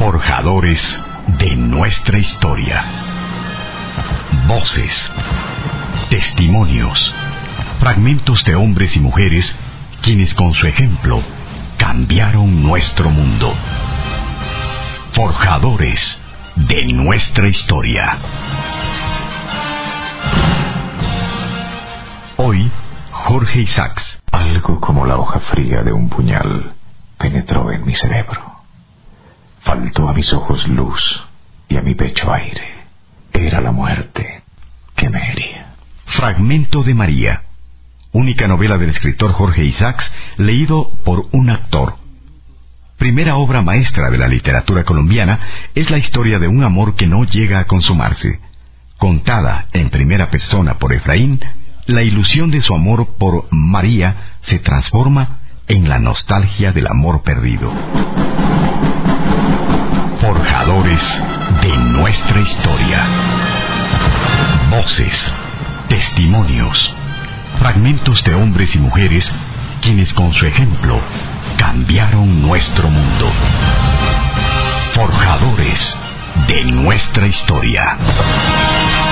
Forjadores de nuestra historia. Voces, testimonios, fragmentos de hombres y mujeres quienes con su ejemplo cambiaron nuestro mundo. Forjadores de nuestra historia. Hoy, Jorge Isaacs. Algo como la hoja fría de un puñal penetró en mi cerebro. Faltó a mis ojos luz y a mi pecho aire. Era la muerte que me hería. Fragmento de María, única novela del escritor Jorge Isaacs, leído por un actor. Primera obra maestra de la literatura colombiana, es la historia de un amor que no llega a consumarse. Contada en primera persona por Efraín, la ilusión de su amor por María se transforma en la nostalgia del amor perdido. Forjadores de nuestra historia. Voces, testimonios, fragmentos de hombres y mujeres quienes con su ejemplo cambiaron nuestro mundo. Forjadores de nuestra historia.